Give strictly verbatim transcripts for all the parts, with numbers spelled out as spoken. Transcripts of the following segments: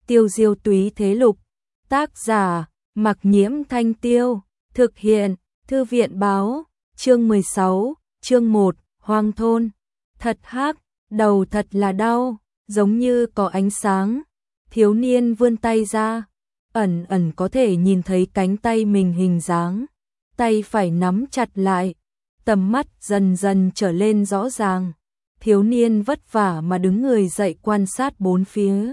Tiêu diêu túy thế lục. Tác giả, Mặc Nhiễm Thanh Tiêu. Thực hiện, Thư viện báo. Chương mười sáu, chương một, Hoang thôn. Thật hắc, đầu thật là đau, giống như có ánh sáng. Thiếu niên vươn tay ra, ẩn ẩn có thể nhìn thấy cánh tay mình hình dáng. Tay phải nắm chặt lại, tầm mắt dần dần trở lên rõ ràng. Thiếu niên vất vả mà đứng người dậy quan sát bốn phía.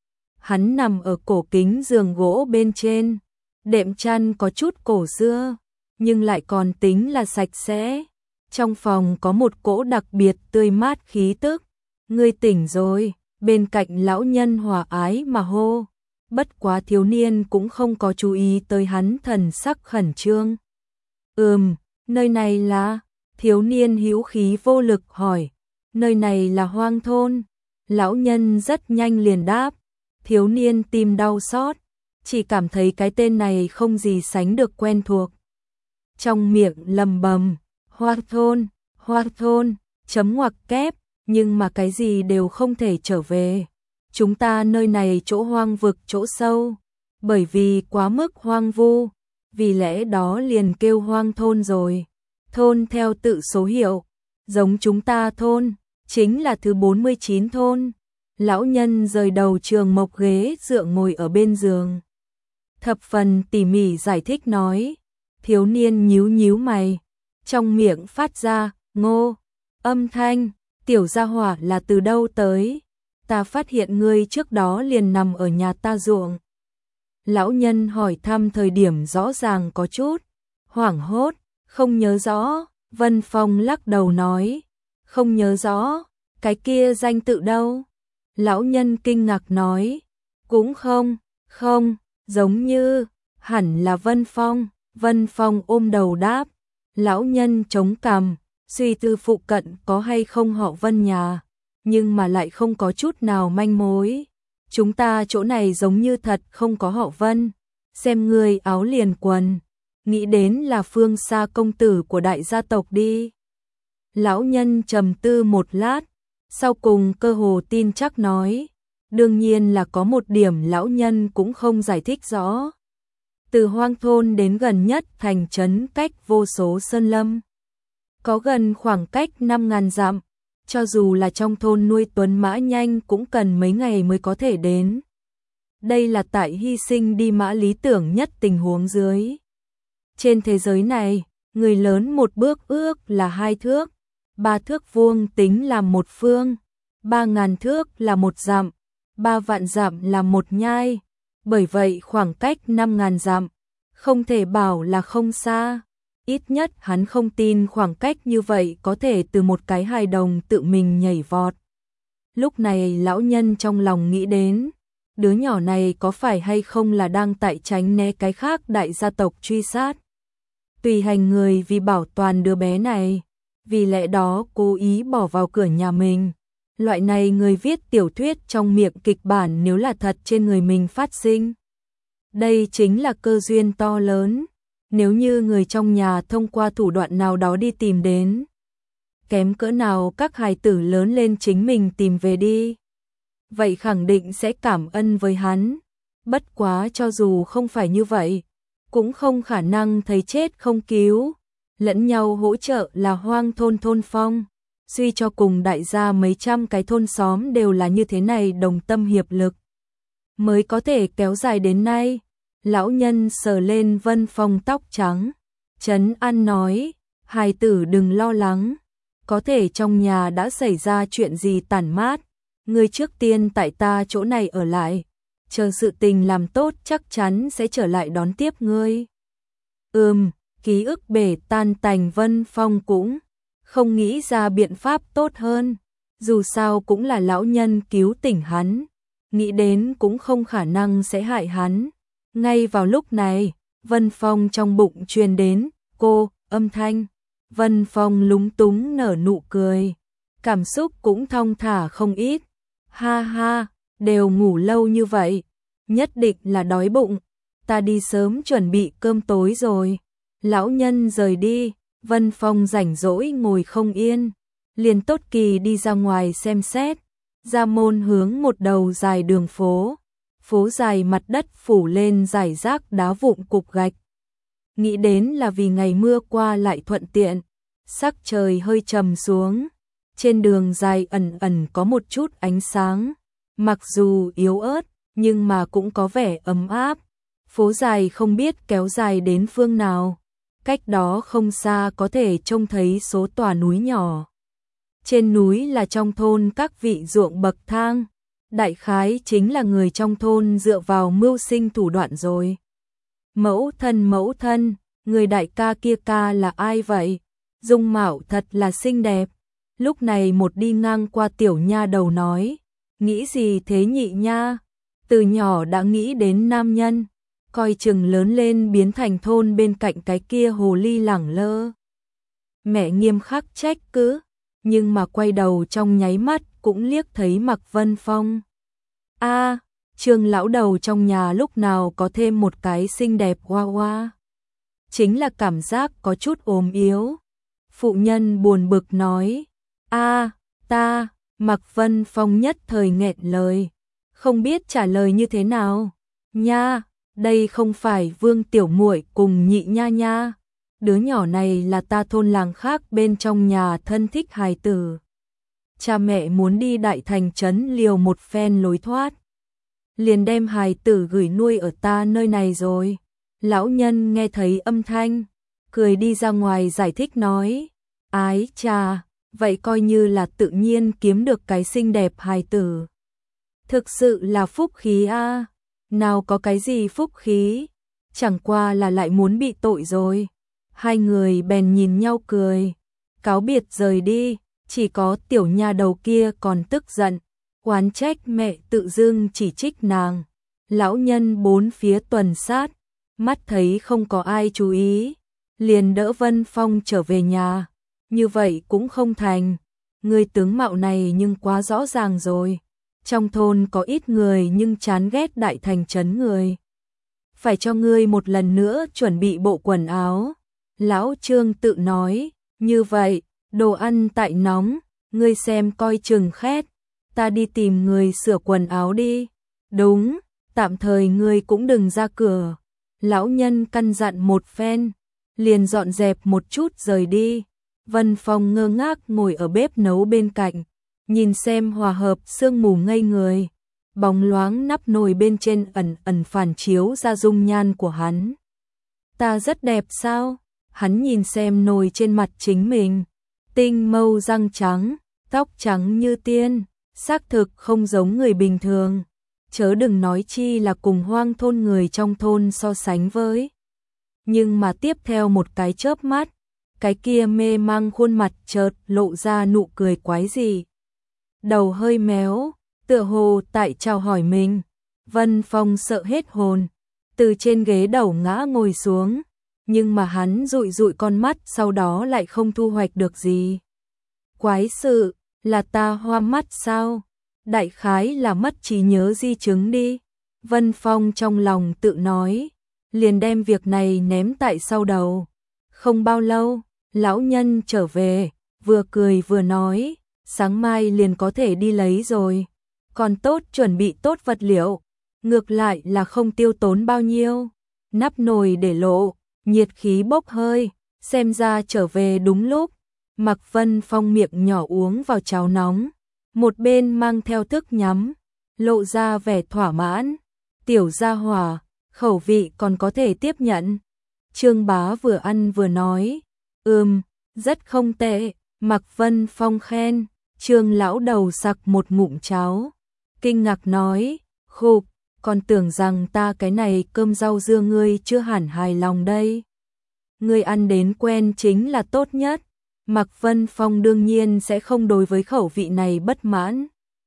Hắn nằm ở cổ kính giường gỗ bên trên, đệm chăn có chút cổ xưa, nhưng lại còn tính là sạch sẽ. Trong phòng có một cỗ đặc biệt tươi mát khí tức. Ngươi tỉnh rồi, bên cạnh lão nhân hòa ái mà hô. Bất quá thiếu niên cũng không có chú ý tới hắn thần sắc khẩn trương. Ừm, nơi này là... Thiếu niên hữu khí vô lực hỏi. Nơi này là hoang thôn. Lão nhân rất nhanh liền đáp. Thiếu niên tim đau xót, chỉ cảm thấy cái tên này không gì sánh được quen thuộc. Trong miệng lầm bầm, hoang thôn, hoang thôn, chấm ngoặc kép, nhưng mà cái gì đều không thể trở về. Chúng ta nơi này chỗ hoang vực chỗ sâu, bởi vì quá mức hoang vu, vì lẽ đó liền kêu hoang thôn rồi. Thôn theo tự số hiệu, giống chúng ta thôn, chính là thứ bốn mươi chín thôn. Lão nhân rời đầu trường mộc ghế dựa ngồi ở bên giường. Thập phần tỉ mỉ giải thích nói. Thiếu niên nhíu nhíu mày, trong miệng phát ra ngô âm thanh. Tiểu gia hỏa là từ đâu tới? Ta phát hiện ngươi trước đó liền nằm ở nhà ta ruộng. Lão nhân hỏi thăm thời điểm rõ ràng có chút hoảng hốt, không nhớ rõ. Vân Phong lắc đầu nói, không nhớ rõ, cái kia danh tự đâu? Lão nhân kinh ngạc nói, cũng không, không, giống như, hẳn là Vân Phong. Vân Phong ôm đầu đáp. Lão nhân chống cằm, suy tư phụ cận có hay không họ Vân nhà, nhưng mà lại không có chút nào manh mối. Chúng ta chỗ này giống như thật không có họ Vân. Xem người áo liền quần, nghĩ đến là Phương Sa công tử của đại gia tộc đi. Lão nhân trầm tư một lát, sau cùng cơ hồ tin chắc nói, đương nhiên là có một điểm lão nhân cũng không giải thích rõ. Từ hoang thôn đến gần nhất thành trấn cách vô số sơn lâm, có gần khoảng cách năm ngàn dặm, cho dù là trong thôn nuôi tuấn mã nhanh cũng cần mấy ngày mới có thể đến. Đây là tại hy sinh đi mã lý tưởng nhất tình huống dưới. Trên thế giới này, người lớn một bước ước là hai thước, ba thước vuông tính là một phương, ba ngàn thước là một dặm, ba vạn dặm là một nhai. Bởi vậy khoảng cách năm ngàn dặm, không thể bảo là không xa. Ít nhất hắn không tin khoảng cách như vậy có thể từ một cái hài đồng tự mình nhảy vọt. Lúc này lão nhân trong lòng nghĩ đến, đứa nhỏ này có phải hay không là đang tại tránh né cái khác đại gia tộc truy sát. Tùy hành người vì bảo toàn đứa bé này, vì lẽ đó cố ý bỏ vào cửa nhà mình. Loại này người viết tiểu thuyết trong miệng kịch bản nếu là thật trên người mình phát sinh. Đây chính là cơ duyên to lớn. Nếu như người trong nhà thông qua thủ đoạn nào đó đi tìm đến, kém cỡ nào các hài tử lớn lên chính mình tìm về đi, vậy khẳng định sẽ cảm ơn với hắn. Bất quá cho dù không phải như vậy, cũng không khả năng thấy chết không cứu, lẫn nhau hỗ trợ là hoang thôn thôn phong. Suy cho cùng đại gia mấy trăm cái thôn xóm đều là như thế này, đồng tâm hiệp lực mới có thể kéo dài đến nay. Lão nhân sờ lên Vân Phong tóc trắng, trấn an nói, hài tử đừng lo lắng, có thể trong nhà đã xảy ra chuyện gì tản mát, ngươi trước tiên tại ta chỗ này ở lại, chờ sự tình làm tốt chắc chắn sẽ trở lại đón tiếp ngươi. Ừm, ký ức bể tan tành. Vân Phong cũng không nghĩ ra biện pháp tốt hơn, dù sao cũng là lão nhân cứu tỉnh hắn, nghĩ đến cũng không khả năng sẽ hại hắn. Ngay vào lúc này, Vân Phong trong bụng truyền đến cô âm thanh. Vân Phong lúng túng nở nụ cười, cảm xúc cũng thong thả không ít. Ha ha, đều ngủ lâu như vậy, nhất định là đói bụng, ta đi sớm chuẩn bị cơm tối rồi. Lão nhân rời đi, Vân Phong rảnh rỗi ngồi không yên, liền tốt kỳ đi ra ngoài xem xét. Ra môn hướng một đầu dài đường phố, phố dài mặt đất phủ lên rải rác đá vụn cục gạch. Nghĩ đến là vì ngày mưa qua lại thuận tiện, sắc trời hơi trầm xuống, trên đường dài ẩn ẩn có một chút ánh sáng, mặc dù yếu ớt, nhưng mà cũng có vẻ ấm áp. Phố dài không biết kéo dài đến phương nào, cách đó không xa có thể trông thấy số tòa núi nhỏ. Trên núi là trong thôn các vị ruộng bậc thang, đại khái chính là người trong thôn dựa vào mưu sinh thủ đoạn rồi. Mẫu thân mẫu thân, người đại ca kia ca là ai vậy? Dung mạo thật là xinh đẹp. Lúc này một đi ngang qua tiểu nha đầu nói, nghĩ gì thế nhị nha? Từ nhỏ đã nghĩ đến nam nhân, coi chừng lớn lên biến thành thôn bên cạnh cái kia hồ ly lẳng lơ. Mẹ nghiêm khắc trách cứ, nhưng mà quay đầu trong nháy mắt cũng liếc thấy Mạc Vân Phong. A, Trương lão đầu trong nhà lúc nào có thêm một cái xinh đẹp hoa hoa. Chính là cảm giác có chút ốm yếu. Phụ nhân buồn bực nói, a ta, Mạc Vân Phong nhất thời nghẹn lời, không biết trả lời như thế nào. Nha, đây không phải Vương tiểu muội cùng nhị nha nha. Đứa nhỏ này là ta thôn làng khác bên trong nhà thân thích hài tử. Cha mẹ muốn đi đại thành trấn liều một phen lối thoát, liền đem hài tử gửi nuôi ở ta nơi này rồi. Lão nhân nghe thấy âm thanh, cười đi ra ngoài giải thích nói, ái chà, vậy coi như là tự nhiên kiếm được cái xinh đẹp hài tử. Thực sự là phúc khí a. Nào có cái gì phúc khí, chẳng qua là lại muốn bị tội rồi. Hai người bèn nhìn nhau cười, cáo biệt rời đi, chỉ có tiểu nha đầu kia còn tức giận, oán trách mẹ tự dưng chỉ trích nàng. Lão nhân bốn phía tuần sát, mắt thấy không có ai chú ý, liền đỡ Vân Phong trở về nhà. Như vậy cũng không thành, người tướng mạo này nhưng quá rõ ràng rồi. Trong thôn có ít người nhưng chán ghét đại thành trấn người. Phải cho ngươi một lần nữa chuẩn bị bộ quần áo. Lão Trương tự nói, như vậy, đồ ăn tại nóng, ngươi xem coi chừng khét, ta đi tìm người sửa quần áo đi. Đúng, tạm thời ngươi cũng đừng ra cửa. Lão nhân căn dặn một phen, liền dọn dẹp một chút rời đi. Vân Phong ngơ ngác ngồi ở bếp nấu bên cạnh, nhìn xem hòa hợp sương mù ngây người, bóng loáng nắp nồi bên trên ẩn ẩn phản chiếu ra dung nhan của hắn. Ta rất đẹp sao? Hắn nhìn xem nồi trên mặt chính mình, tinh mâu răng trắng, tóc trắng như tiên, xác thực không giống người bình thường, chớ đừng nói chi là cùng hoang thôn người trong thôn so sánh với. Nhưng mà tiếp theo một cái chớp mắt, cái kia mê mang khuôn mặt chợt lộ ra nụ cười quái dị. Đầu hơi méo, tựa hồ tại chào hỏi mình. Vân Phong sợ hết hồn, từ trên ghế đầu ngã ngồi xuống, nhưng mà hắn dụi dụi con mắt sau đó lại không thu hoạch được gì. Quái sự, là ta hoa mắt sao? Đại khái là mất trí nhớ di chứng đi. Vân Phong trong lòng tự nói, liền đem việc này ném tại sau đầu. Không bao lâu, lão nhân trở về, vừa cười vừa nói, sáng mai liền có thể đi lấy rồi. Còn tốt chuẩn bị tốt vật liệu, ngược lại là không tiêu tốn bao nhiêu. Nắp nồi để lộ, nhiệt khí bốc hơi, xem ra trở về đúng lúc. Mạc Vân Phong miệng nhỏ uống vào cháo nóng, một bên mang theo thức nhắm, lộ ra vẻ thỏa mãn. Tiểu gia hỏa, khẩu vị còn có thể tiếp nhận. Trương Bá vừa ăn vừa nói, ừm, rất không tệ. Mạc Vân Phong khen. Trương lão đầu sặc một ngụm cháo, kinh ngạc nói, khục, còn tưởng rằng ta cái này cơm rau dưa ngươi chưa hẳn hài lòng đây. Ngươi ăn đến quen chính là tốt nhất. Mạc Vân Phong đương nhiên sẽ không đối với khẩu vị này bất mãn.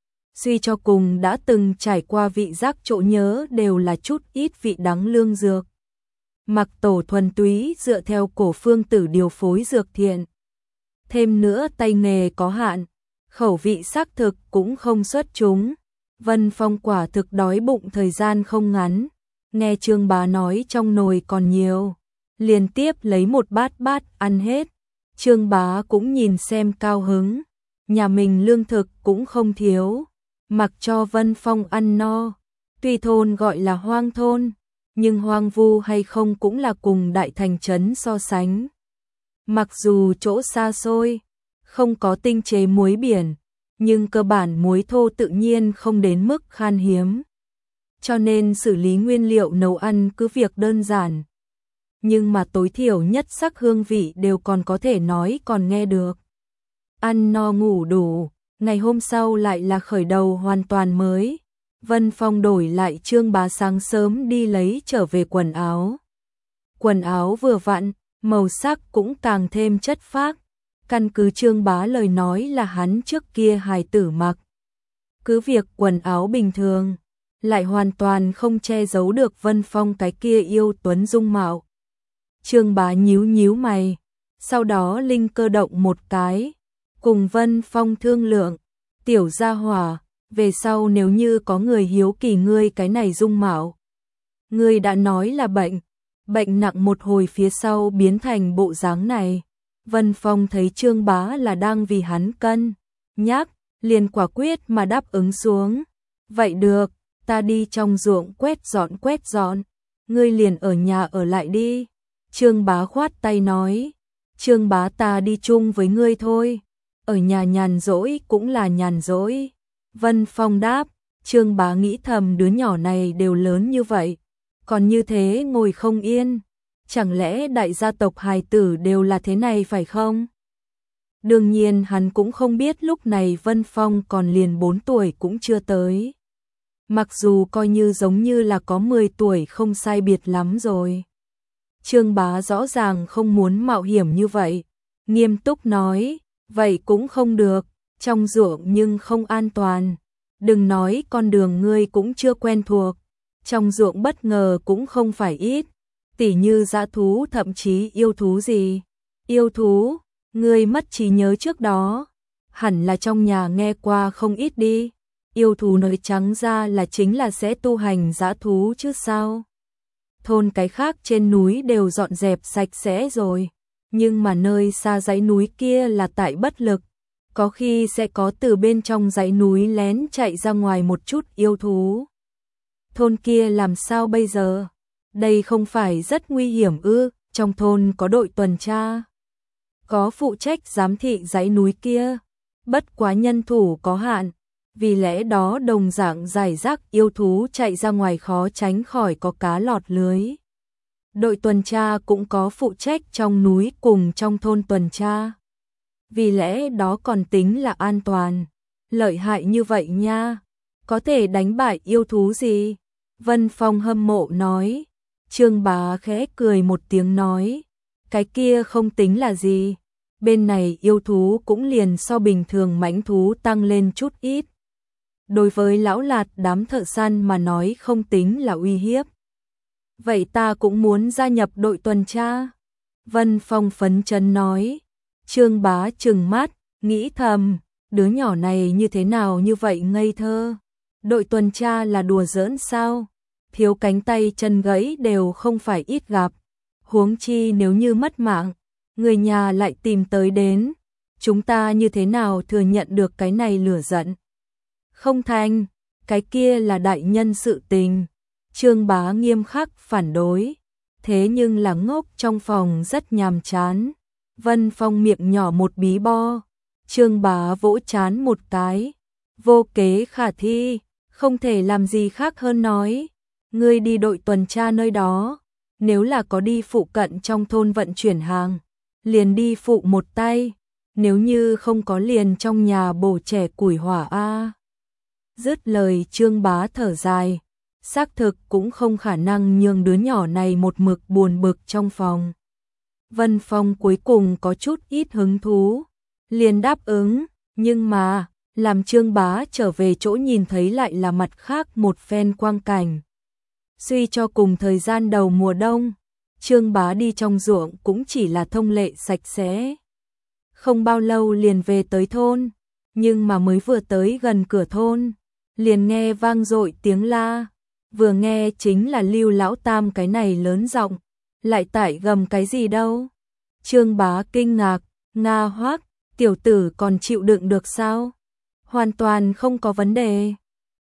Suy cho cùng đã từng trải qua vị giác chỗ nhớ đều là chút ít vị đắng lương dược. Mạc tổ thuần túy dựa theo cổ phương tử điều phối dược thiện. Thêm nữa tay nghề có hạn, khẩu vị xác thực cũng không xuất chúng. Vân Phong quả thực đói bụng thời gian không ngắn, nghe Trương Bá nói trong nồi còn nhiều, liên tiếp lấy một bát bát ăn hết. Trương Bá cũng nhìn xem cao hứng, nhà mình lương thực cũng không thiếu, mặc cho Vân Phong ăn no, Tuy thôn gọi là hoang thôn, nhưng hoang vu hay không cũng là cùng đại thành trấn so sánh. Mặc dù chỗ xa xôi, không có tinh chế muối biển, nhưng cơ bản muối thô tự nhiên không đến mức khan hiếm. Cho nên xử lý nguyên liệu nấu ăn cứ việc đơn giản. Nhưng mà tối thiểu nhất sắc hương vị đều còn có thể nói còn nghe được. Ăn no ngủ đủ, ngày hôm sau lại là khởi đầu hoàn toàn mới. Vân Phong đổi lại Trương Bá sáng sớm đi lấy trở về quần áo. Quần áo vừa vặn, màu sắc cũng càng thêm chất phác. Căn cứ Trương Bá lời nói là hắn trước kia hài tử mặc. Cứ việc quần áo bình thường, lại hoàn toàn không che giấu được Vân Phong cái kia yêu tuấn dung mạo. Trương Bá nhíu nhíu mày, sau đó linh cơ động một cái, cùng Vân Phong thương lượng, tiểu gia hỏa, về sau nếu như có người hiếu kỳ ngươi cái này dung mạo. Ngươi đã nói là bệnh, bệnh nặng một hồi phía sau biến thành bộ dáng này. Vân Phong thấy Trương Bá là đang vì hắn cân nhắc, liền quả quyết mà đáp ứng xuống. Vậy được, ta đi trong ruộng quét dọn quét dọn, ngươi liền ở nhà ở lại đi. Trương Bá khoát tay nói, Trương Bá ta đi chung với ngươi thôi, ở nhà nhàn rỗi cũng là nhàn rỗi. Vân Phong đáp, Trương Bá nghĩ thầm đứa nhỏ này đều lớn như vậy, còn như thế ngồi không yên, chẳng lẽ đại gia tộc hài tử đều là thế này phải không? Đương nhiên hắn cũng không biết lúc này Vân Phong còn liền bốn tuổi cũng chưa tới. Mặc dù coi như giống như là có mười tuổi không sai biệt lắm rồi. Trương Bá rõ ràng không muốn mạo hiểm như vậy, nghiêm túc nói, vậy cũng không được, trong ruộng nhưng không an toàn. Đừng nói con đường ngươi cũng chưa quen thuộc, trong ruộng bất ngờ cũng không phải ít, tỉ như dã thú thậm chí yêu thú gì. Yêu thú, ngươi mất trí nhớ trước đó, hẳn là trong nhà nghe qua không ít đi. Yêu thú nói trắng ra là chính là sẽ tu hành dã thú chứ sao. Thôn cái khác trên núi đều dọn dẹp sạch sẽ rồi, nhưng mà nơi xa dãy núi kia là tại bất lực, có khi sẽ có từ bên trong dãy núi lén chạy ra ngoài một chút yêu thú. Thôn kia làm sao bây giờ? Đây không phải rất nguy hiểm ư? Trong thôn có đội tuần tra, có phụ trách giám thị dãy núi kia, bất quá nhân thủ có hạn, vì lẽ đó đồng dạng giải rác yêu thú chạy ra ngoài khó tránh khỏi có cá lọt lưới. Đội tuần tra cũng có phụ trách trong núi cùng trong thôn tuần tra, vì lẽ đó còn tính là an toàn. Lợi hại như vậy nha, có thể đánh bại yêu thú gì? Vân Phong hâm mộ nói. Trương Bá khẽ cười một tiếng nói, cái kia không tính là gì, bên này yêu thú cũng liền so bình thường mãnh thú tăng lên chút ít. Đối với lão lạt đám thợ săn mà nói không tính là uy hiếp. Vậy ta cũng muốn gia nhập đội tuần tra. Vân Phong phấn chấn nói. Trương Bá trừng mắt, nghĩ thầm, đứa nhỏ này như thế nào như vậy ngây thơ. Đội tuần tra là đùa giỡn sao? Thiếu cánh tay chân gãy đều không phải ít gặp. Huống chi nếu như mất mạng, người nhà lại tìm tới đến, chúng ta như thế nào thừa nhận được cái này lửa giận? Không thành, cái kia là đại nhân sự tình. Trương Bá nghiêm khắc phản đối, thế nhưng là ngốc trong phòng rất nhàm chán. Vân Phong miệng nhỏ một bí bo, Trương Bá vỗ chán một cái, vô kế khả thi, không thể làm gì khác hơn nói, ngươi đi đội tuần tra nơi đó, nếu là có đi phụ cận trong thôn vận chuyển hàng, liền đi phụ một tay, nếu như không có liền trong nhà bổ trẻ củi hỏa a. Dứt lời Trương Bá thở dài, xác thực cũng không khả năng nhường đứa nhỏ này một mực buồn bực trong phòng. Vân Phong cuối cùng có chút ít hứng thú, liền đáp ứng, nhưng mà, làm Trương Bá trở về chỗ nhìn thấy lại là mặt khác một phen quang cảnh. Suy cho cùng thời gian đầu mùa đông, Trương Bá đi trong ruộng cũng chỉ là thông lệ sạch sẽ. Không bao lâu liền về tới thôn, nhưng mà mới vừa tới gần cửa thôn, liền nghe vang dội tiếng la, vừa nghe chính là Lưu lão tam cái này lớn giọng, lại tại gầm cái gì đâu. Trương Bá kinh ngạc, nga hoác, tiểu tử còn chịu đựng được sao? Hoàn toàn không có vấn đề.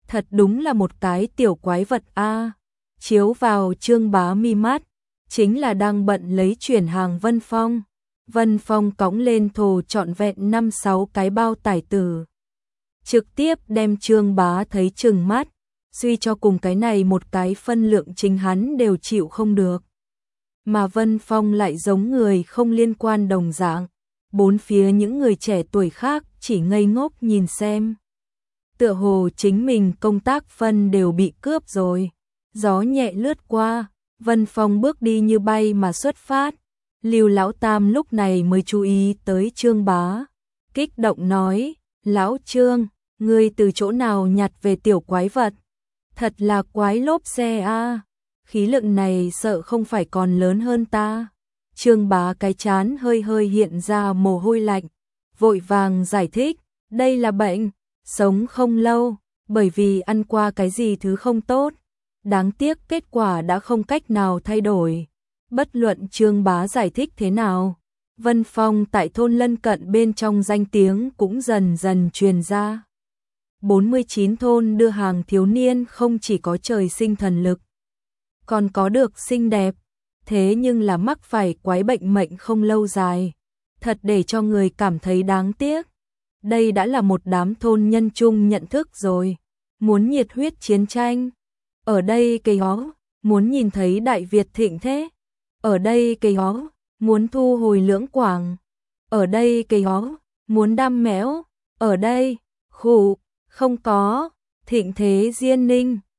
thật đúng là một cái tiểu quái vật a. Chiếu vào Trương Bá mi mắt, chính là đang bận lấy chuyển hàng Vân Phong. Vân Phong cõng lên thồ trọn vẹn năm sáu cái bao tải tử. Trực tiếp đem Trương Bá thấy trừng mắt, suy cho cùng cái này một cái phân lượng chính hắn đều chịu không được. Mà Vân Phong lại giống người không liên quan đồng dạng, bốn phía những người trẻ tuổi khác chỉ ngây ngốc nhìn xem. Tựa hồ chính mình công tác phân đều bị cướp rồi. Gió nhẹ lướt qua, Vân Phong bước đi như bay mà xuất phát. Lưu Lão Tam lúc này mới chú ý tới Trương Bá, kích động nói, Lão Trương, ngươi từ chỗ nào nhặt về tiểu quái vật? Thật là quái lốp xe a, khí lượng này sợ không phải còn lớn hơn ta. Trương Bá cái chán hơi hơi hiện ra mồ hôi lạnh, vội vàng giải thích, đây là bệnh, sống không lâu, bởi vì ăn qua cái gì thứ không tốt. Đáng tiếc kết quả đã không cách nào thay đổi. Bất luận Trương Bá giải thích thế nào, Vân Phong tại thôn lân cận bên trong danh tiếng cũng dần dần truyền ra. bốn mươi chín thôn đưa hàng thiếu niên không chỉ có trời sinh thần lực, còn có được xinh đẹp, thế nhưng là mắc phải quái bệnh mệnh không lâu dài, thật để cho người cảm thấy đáng tiếc. Đây đã là một đám thôn nhân chung nhận thức rồi, muốn nhiệt huyết chiến tranh. Ở đây cây hó, muốn nhìn thấy Đại Việt thịnh thế. Ở đây cây hó, muốn thu hồi lưỡng quảng. Ở đây cây hó, muốn đam mẽo. Ở đây, khủ, không có, thịnh thế diên ninh.